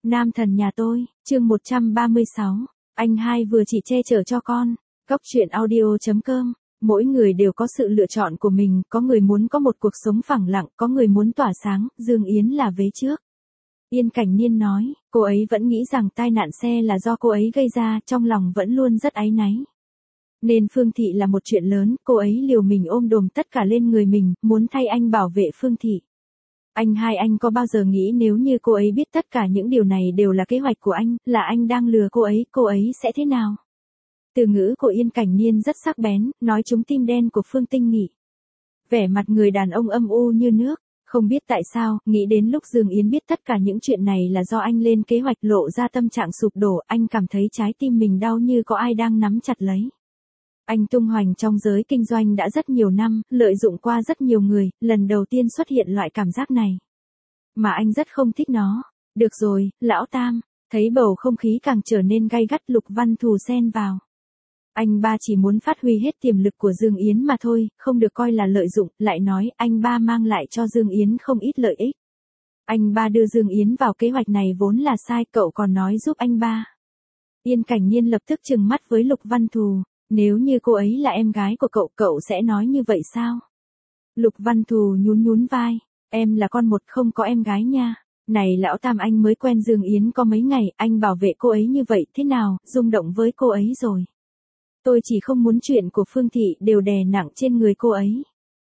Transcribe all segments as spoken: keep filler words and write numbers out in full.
Nam thần nhà tôi, chương một trăm ba mươi sáu. Anh hai vừa chỉ che chở cho con. Cốc truyện audio chấm com. Mỗi người đều có sự lựa chọn của mình, có người muốn có một cuộc sống phẳng lặng, có người muốn tỏa sáng, Dương Yến là vế trước. Yên Cảnh Niên nói, cô ấy vẫn nghĩ rằng tai nạn xe là do cô ấy gây ra, trong lòng vẫn luôn rất áy náy. Nên Phương Thị là một chuyện lớn, cô ấy liều mình ôm đồm tất cả lên người mình, muốn thay anh bảo vệ Phương Thị. Anh hai anh có bao giờ nghĩ nếu như cô ấy biết tất cả những điều này đều là kế hoạch của anh, là anh đang lừa cô ấy, cô ấy sẽ thế nào? Từ ngữ của Yên Cảnh Niên rất sắc bén, nói trúng tim đen của Phương Tinh Nghị. Vẻ mặt người đàn ông âm u như nước, không biết tại sao, nghĩ đến lúc Dương Yến biết tất cả những chuyện này là do anh lên kế hoạch lộ ra tâm trạng sụp đổ, anh cảm thấy trái tim mình đau như có ai đang nắm chặt lấy. Anh tung hoành trong giới kinh doanh đã rất nhiều năm, lợi dụng qua rất nhiều người, lần đầu tiên xuất hiện loại cảm giác này. Mà anh rất không thích nó. Được rồi, lão Tam, thấy bầu không khí càng trở nên gay gắt, Lục Văn Thù xen vào. Anh ba chỉ muốn phát huy hết tiềm lực của Dương Yến mà thôi, không được coi là lợi dụng, lại nói anh ba mang lại cho Dương Yến không ít lợi ích. Anh ba đưa Dương Yến vào kế hoạch này vốn là sai, cậu còn nói giúp anh ba. Yên Cảnh Niên lập tức trừng mắt với Lục Văn Thù. Nếu như cô ấy là em gái của cậu, cậu sẽ nói như vậy sao? Lục Văn Thù nhún nhún vai, em là con một không có em gái nha. Này lão Tam, anh mới quen Dương Yến có mấy ngày, anh bảo vệ cô ấy như vậy thế nào, rung động với cô ấy rồi. Tôi chỉ không muốn chuyện của Phương Thị đều đè nặng trên người cô ấy.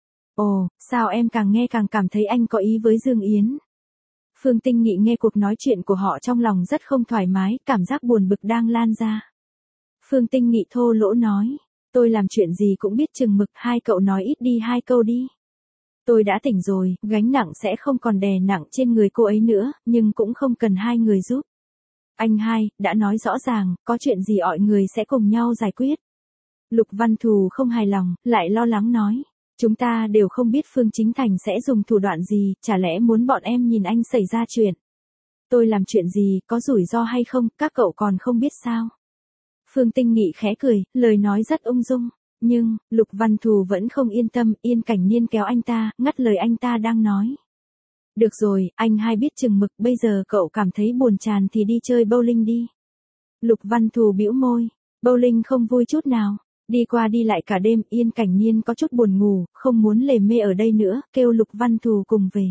Ồ, sao em càng nghe càng cảm thấy anh có ý với Dương Yến? Phương Tinh Nghị nghe cuộc nói chuyện của họ trong lòng rất không thoải mái, cảm giác buồn bực đang lan ra. Phương Tinh Nghị thô lỗ nói, tôi làm chuyện gì cũng biết chừng mực, hai cậu nói ít đi hai câu đi. Tôi đã tỉnh rồi, gánh nặng sẽ không còn đè nặng trên người cô ấy nữa, nhưng cũng không cần hai người giúp. Anh hai, đã nói rõ ràng, có chuyện gì mọi người sẽ cùng nhau giải quyết. Lục Văn Thù không hài lòng, lại lo lắng nói, chúng ta đều không biết Phương Chính Thành sẽ dùng thủ đoạn gì, chả lẽ muốn bọn em nhìn anh xảy ra chuyện. Tôi làm chuyện gì, có rủi ro hay không, các cậu còn không biết sao. Phương Tinh Nghị khẽ cười, lời nói rất ung dung, nhưng, Lục Văn Thù vẫn không yên tâm, Yên Cảnh Niên kéo anh ta, ngắt lời anh ta đang nói. Được rồi, anh hai biết chừng mực, bây giờ cậu cảm thấy buồn chán thì đi chơi bowling đi. Lục Văn Thù bĩu môi, bowling không vui chút nào, đi qua đi lại cả đêm, Yên Cảnh Niên có chút buồn ngủ, không muốn lề mê ở đây nữa, kêu Lục Văn Thù cùng về.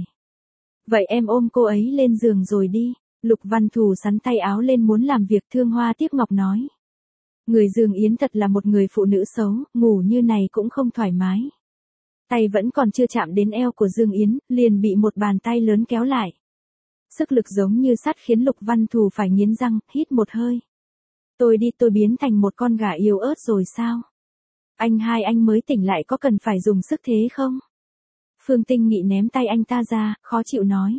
Vậy em ôm cô ấy lên giường rồi đi. Lục Văn Thù sắn tay áo lên muốn làm việc, Thương Hoa Tiếc Ngọc nói. Người Dương Yến thật là một người phụ nữ xấu, ngủ như này cũng không thoải mái. Tay vẫn còn chưa chạm đến eo của Dương Yến, liền bị một bàn tay lớn kéo lại. Sức lực giống như sắt khiến Lục Văn Thù phải nghiến răng, hít một hơi. Tôi đi, tôi biến thành một con gà yếu ớt rồi sao? Anh hai anh mới tỉnh lại có cần phải dùng sức thế không? Phương Tinh Nghị ném tay anh ta ra, khó chịu nói.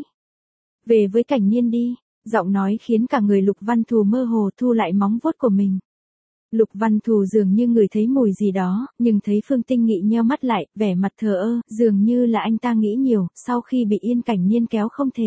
Về với Cảnh Niên đi, giọng nói khiến cả người Lục Văn Thù mơ hồ, thu lại móng vuốt của mình. Lục Văn Thù dường như ngửi thấy mùi gì đó, nhưng thấy Phương Tinh Nghị nheo mắt lại, vẻ mặt thờ ơ, dường như là anh ta nghĩ nhiều, sau khi bị Yên Cảnh Niên kéo không thể.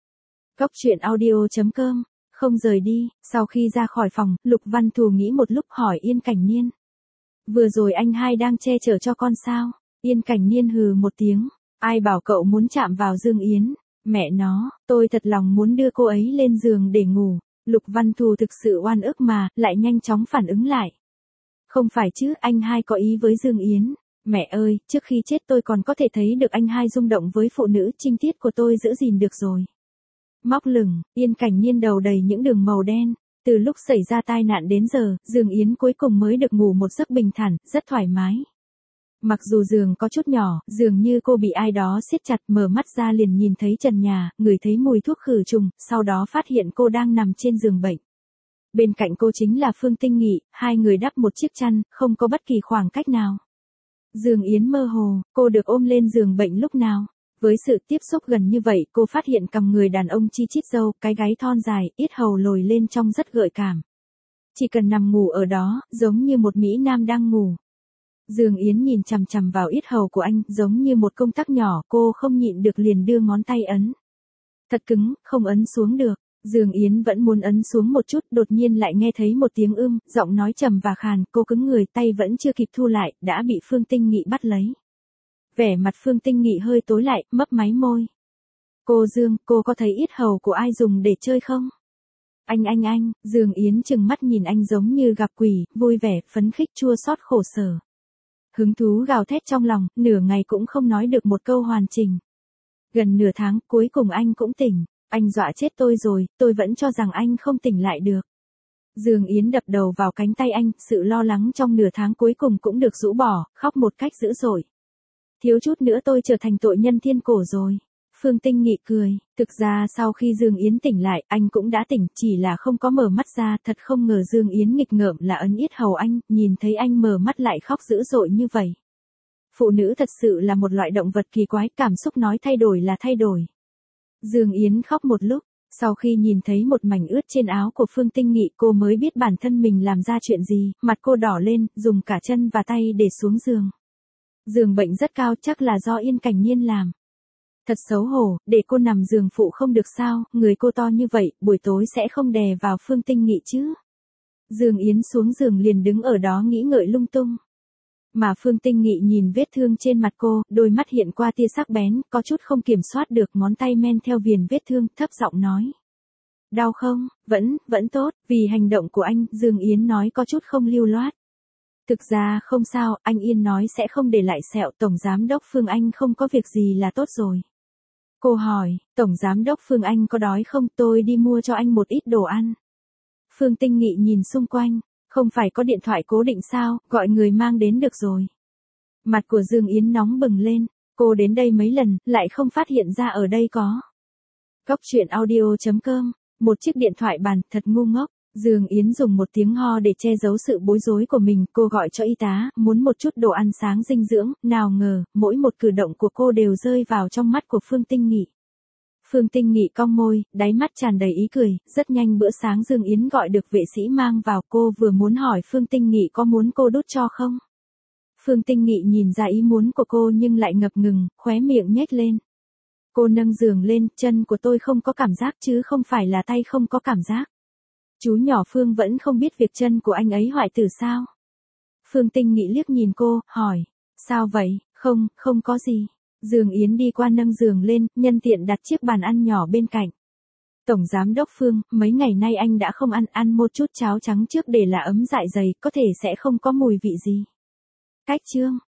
Cốc truyện audio chấm com, không rời đi, sau khi ra khỏi phòng, Lục Văn Thù nghĩ một lúc hỏi Yên Cảnh Niên. Vừa rồi anh hai đang che chở cho con sao? Yên Cảnh Niên hừ một tiếng, ai bảo cậu muốn chạm vào Dương Yến, mẹ nó, tôi thật lòng muốn đưa cô ấy lên giường để ngủ. Lục Văn Thù thực sự oan ức mà, lại nhanh chóng phản ứng lại. Không phải chứ, anh hai có ý với Dương Yến. Mẹ ơi, trước khi chết tôi còn có thể thấy được anh hai rung động với phụ nữ, trinh tiết của tôi giữ gìn được rồi. Móc lửng, Yên Cảnh Niên đầu đầy những đường màu đen. Từ lúc xảy ra tai nạn đến giờ, Dương Yến cuối cùng mới được ngủ một giấc bình thản, rất thoải mái. Mặc dù giường có chút nhỏ, dường như cô bị ai đó siết chặt, mở mắt ra liền nhìn thấy trần nhà, ngửi thấy mùi thuốc khử trùng, sau đó phát hiện cô đang nằm trên giường bệnh. Bên cạnh cô chính là Phương Tinh Nghị, hai người đắp một chiếc chăn, không có bất kỳ khoảng cách nào. Dương Yến mơ hồ, cô được ôm lên giường bệnh lúc nào? Với sự tiếp xúc gần như vậy, cô phát hiện cằm người đàn ông chi chít râu, cái gáy thon dài, yết hầu lồi lên trông rất gợi cảm. Chỉ cần nằm ngủ ở đó, giống như một mỹ nam đang ngủ. Dương Yến nhìn chằm chằm vào yết hầu của anh, giống như một công tắc nhỏ, cô không nhịn được liền đưa ngón tay ấn. Thật cứng, không ấn xuống được. Dương Yến vẫn muốn ấn xuống một chút, đột nhiên lại nghe thấy một tiếng ưm, giọng nói trầm và khàn, cô cứng người, tay vẫn chưa kịp thu lại, đã bị Phương Tinh Nghị bắt lấy. Vẻ mặt Phương Tinh Nghị hơi tối lại, mấp máy môi. Cô Dương, cô có thấy yết hầu của ai dùng để chơi không? Anh anh anh, Dương Yến trừng mắt nhìn anh giống như gặp quỷ, vui vẻ, phấn khích chua xót khổ sở. Hứng thú gào thét trong lòng, nửa ngày cũng không nói được một câu hoàn chỉnh. Gần nửa tháng, cuối cùng anh cũng tỉnh. Anh dọa chết tôi rồi, tôi vẫn cho rằng anh không tỉnh lại được. Dương Yến đập đầu vào cánh tay anh, sự lo lắng trong nửa tháng cuối cùng cũng được rũ bỏ, khóc một cách dữ dội. Thiếu chút nữa tôi trở thành tội nhân thiên cổ rồi. Phương Tinh Nghị cười, thực ra sau khi Dương Yến tỉnh lại, anh cũng đã tỉnh, chỉ là không có mở mắt ra, thật không ngờ Dương Yến nghịch ngợm là ấn yết hầu anh, nhìn thấy anh mở mắt lại khóc dữ dội như vậy. Phụ nữ thật sự là một loại động vật kỳ quái, cảm xúc nói thay đổi là thay đổi. Dương Yến khóc một lúc, sau khi nhìn thấy một mảnh ướt trên áo của Phương Tinh Nghị cô mới biết bản thân mình làm ra chuyện gì, mặt cô đỏ lên, dùng cả chân và tay để xuống giường. Giường bệnh rất cao chắc là do Yên Cảnh Niên làm. Thật xấu hổ, để cô nằm giường phụ không được sao, người cô to như vậy, buổi tối sẽ không đè vào Phương Tinh Nghị chứ. Dương Yến xuống giường liền đứng ở đó nghĩ ngợi lung tung. Mà Phương Tinh Nghị nhìn vết thương trên mặt cô, đôi mắt hiện qua tia sắc bén, có chút không kiểm soát được ngón tay men theo viền vết thương, thấp giọng nói. Đau không? Vẫn, vẫn tốt, vì hành động của anh, Dương Yến nói có chút không lưu loát. Thực ra không sao, anh Yên nói sẽ không để lại sẹo, Tổng Giám đốc Phương Anh không có việc gì là tốt rồi. Cô hỏi, Tổng Giám đốc Phương Anh có đói không, tôi đi mua cho anh một ít đồ ăn. Phương Tinh Nghị nhìn xung quanh, không phải có điện thoại cố định sao, gọi người mang đến được rồi. Mặt của Dương Yến nóng bừng lên, cô đến đây mấy lần, lại không phát hiện ra ở đây có. Góc truyện audio chấm com, một chiếc điện thoại bàn, thật ngu ngốc. Dương Yến dùng một tiếng ho để che giấu sự bối rối của mình, cô gọi cho y tá, muốn một chút đồ ăn sáng dinh dưỡng, nào ngờ, mỗi một cử động của cô đều rơi vào trong mắt của Phương Tinh Nghị. Phương Tinh Nghị cong môi, đáy mắt tràn đầy ý cười, rất nhanh bữa sáng Dương Yến gọi được vệ sĩ mang vào, cô vừa muốn hỏi Phương Tinh Nghị có muốn cô đút cho không. Phương Tinh Nghị nhìn ra ý muốn của cô nhưng lại ngập ngừng, khóe miệng nhếch lên. Cô nâng giường lên, chân của tôi không có cảm giác chứ không phải là tay không có cảm giác. Chú nhỏ Phương vẫn không biết việc chân của anh ấy hoại tử sao? Phương Tinh Nghị liếc nhìn cô, hỏi, sao vậy? Không, không có gì. Dương Yến đi qua nâng giường lên, nhân tiện đặt chiếc bàn ăn nhỏ bên cạnh. Tổng Giám đốc Phương, mấy ngày nay anh đã không ăn, ăn một chút cháo trắng trước để là ấm dạ dày, có thể sẽ không có mùi vị gì. Cách chương.